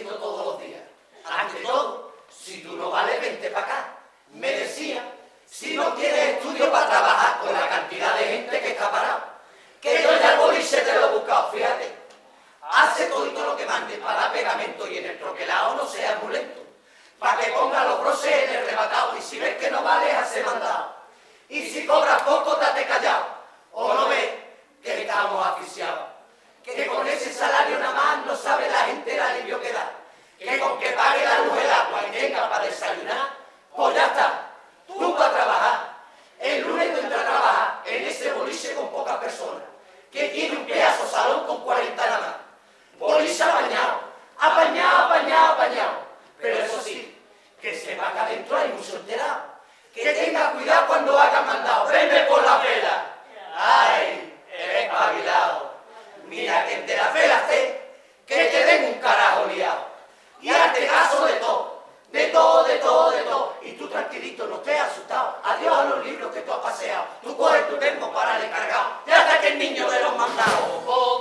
diciendo todos los días. Ante todo, si tú no vales, vente para acá. Me decía, si no tienes estudio para trabajar con la cantidad de gente que está parado, que yo ya el boliche te lo he buscado, fíjate. Hace todo lo que mande para dar pegamento y en el troquelado no seas muy lento. Para que ponga los broches en el rematado y si ves que no vales, hace mandado. Y si cobras poco, date callado. O no ves que estamos asfixiados. Que con ese salario nada más no sabe la gente el alivio que da. Que con que pague la luz, el agua y tenga para desayunar, pues ya está. Tú vas a trabajar. El lunes tú entras a trabajar en ese boliche con pocas personas. Que tiene un pedazo salón con 40 nada más. Boliche apañado. Apañado, apañado, apañado. Pero eso sí, que sepa que adentro hay mucho enterado. Que tenga cuidado cuando hagan mandado. Venme por la vela. Ay, eres espabilado. Mira que de las velas que te den un carajo liado. Y hazte caso de todo. De todo, de todo, de todo. Y tú tranquilito, no estés asustado. Adiós a los libros que tú has paseado. Tú coges tu termo para el cargado. Y hasta que el niño de los mandados.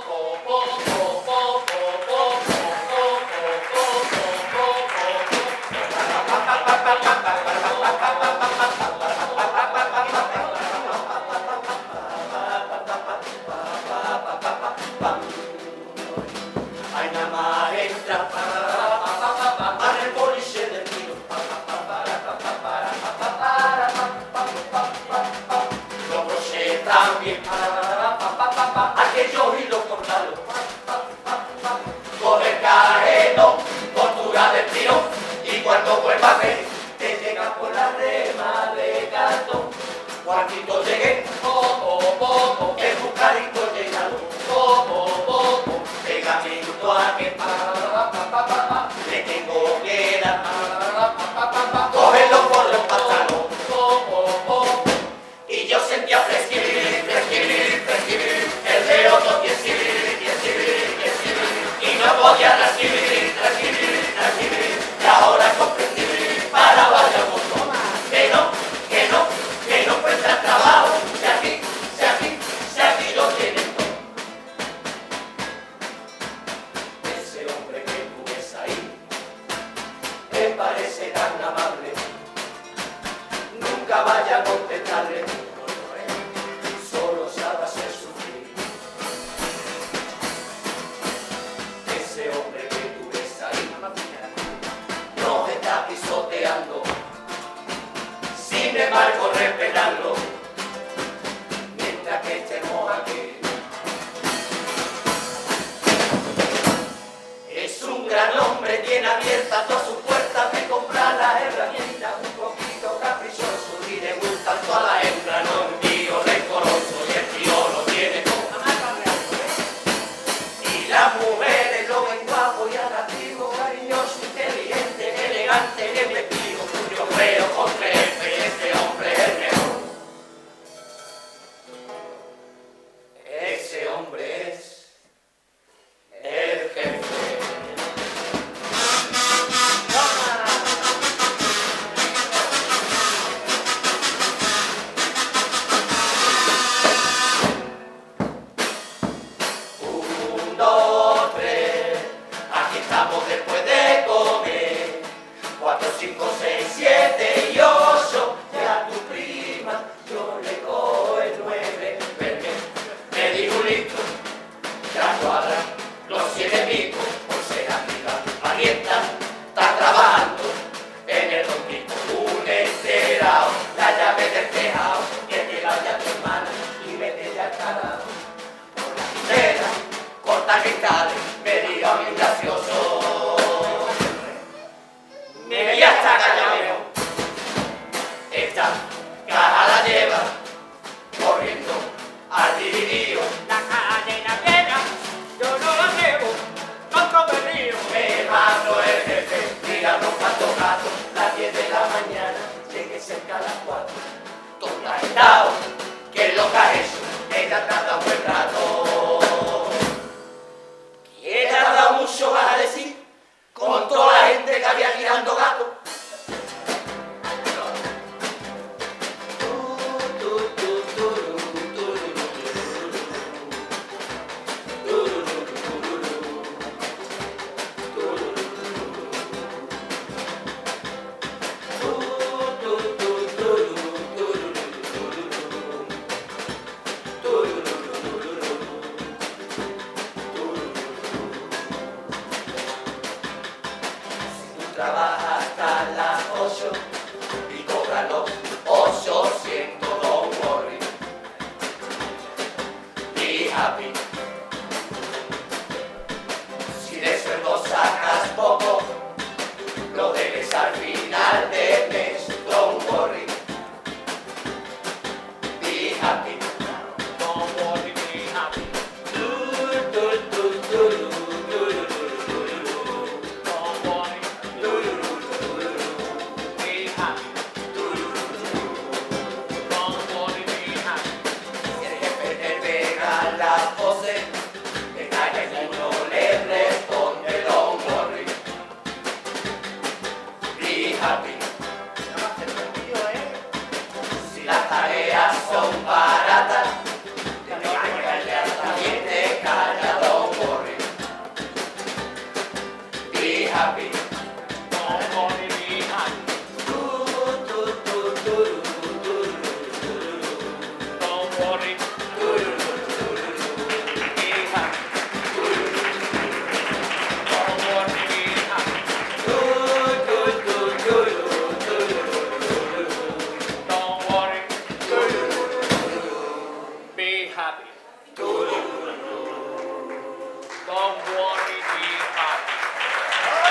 Ay, nada más entra para el boliche del tiro. Los broches también, aquellos hilos cortados. Coge el cajero, costura del tirón y cuando vuelva a ver, te llega por la rema de cartón. Cuantito llegué, el buscarito llenado, pegamento a que le tengo que dar, cógelo por los pantalones. Y yo sentía fresquibir, fresquibir, fresquibir, el dedo no tiene y no podía recibir, recibir, recibir, y ahora comprendí, para vayamos tomar, que no encuentras trabajo, si aquí lo tienen todo. Ese hombre que tú ves ahí, me parece tan amable, nunca vaya a contestarle, solo sabe hacer sufrir. Ese hombre que tú ves ahí, nos está pisoteando, sin embargo respetarlo, mientras que estemos aquí. Es un gran hombre, tiene abiertas todas sus puertas, me compra las herramientas, un poquito caprichoso y le gustan todas las hembras, no un tío rencoroso y el tío lo tiene todo. Y las mujeres lo ven guapo y atractivo, cariñoso, inteligente, elegante, bien vestido, yo creo con creer que este hombre es el mejor. Ese hombre es el jefe. Un, dos, tres, aquí estamos después de comer. 4, 5, 6, 7 y 8, ya tu prima, yo le cojo el 9. Me dijo un litro, ya cuadra los 7 picos, por ser amiga, parienta, está trabajando en el ronquito, un enterado, la llave del tejado, que te vaya tu hermana y vete ya al carajo. Por la tijera, corta cristales, me diga bien gracioso. Me ya está callado. Esta caja la lleva corriendo al dividido. La cadena llena, yo no la llevo, no como el río. Me mando el jefe, mira los cuantos gatos, las 10 de la mañana, llegué cerca a las 4. Todo agitado, ¿qué es lo que ha hecho? Ella trata un buen rato. Quieta trabaja hasta las 8 y cobra los 800, don't worry. Be happy. Si de sueldo sacas poco, lo debes al final del mes, don't worry. Be happy. Don't worry, be happy. Don't worry, be happy. Don't worry, be happy. Si el jefe te pega la pose, te calla y uno le responde, don't worry. Be happy. Si las tareas son baratas, te calla también te calla, don't worry. Be happy. Don't worry, be happy. Don't worry, be happy. Don't worry, be happy. Don't worry, be happy. Don't worry, be happy.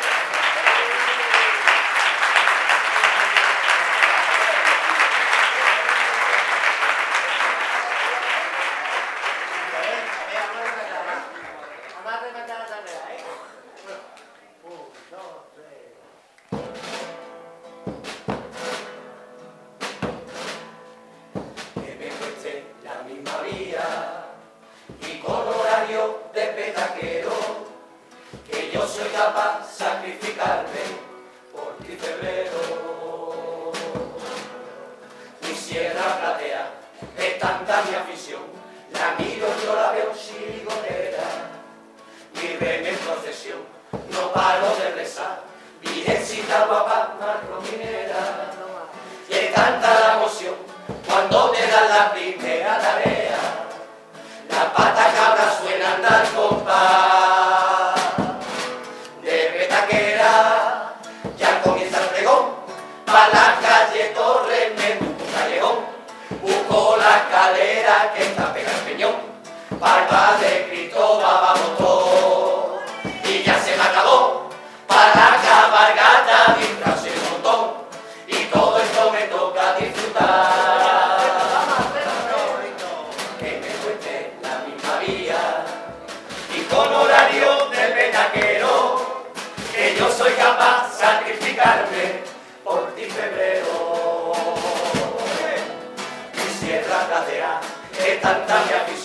Que me cueste la misma vía y con horario de petaquero, que yo soy capaz de sacrificarme por ti, febrero. Mi sierra platea es tanta mi afición, la miro, yo la veo chirigonera, mi reme en procesión, no paro de rezar, virgencita guapa, marrominera, y es tanta la emoción cuando te dan la primera tarea, la pata cabra suena andar compás de petaquera, ya comienza el pregón, pa' la calle Torres me busco un callejón, busco la escalera que está pegada al peñón, palpa de Cristo vamos todos, y ya se me acabó, para la cabalgata disfrazé un montón, y todo esto me toca disfrutar. Que me cueste la misma vía y con horario de petaquero, que yo soy capaz de sacrificarme por ti, febrero. Mi sierra platea es tanta mi afición,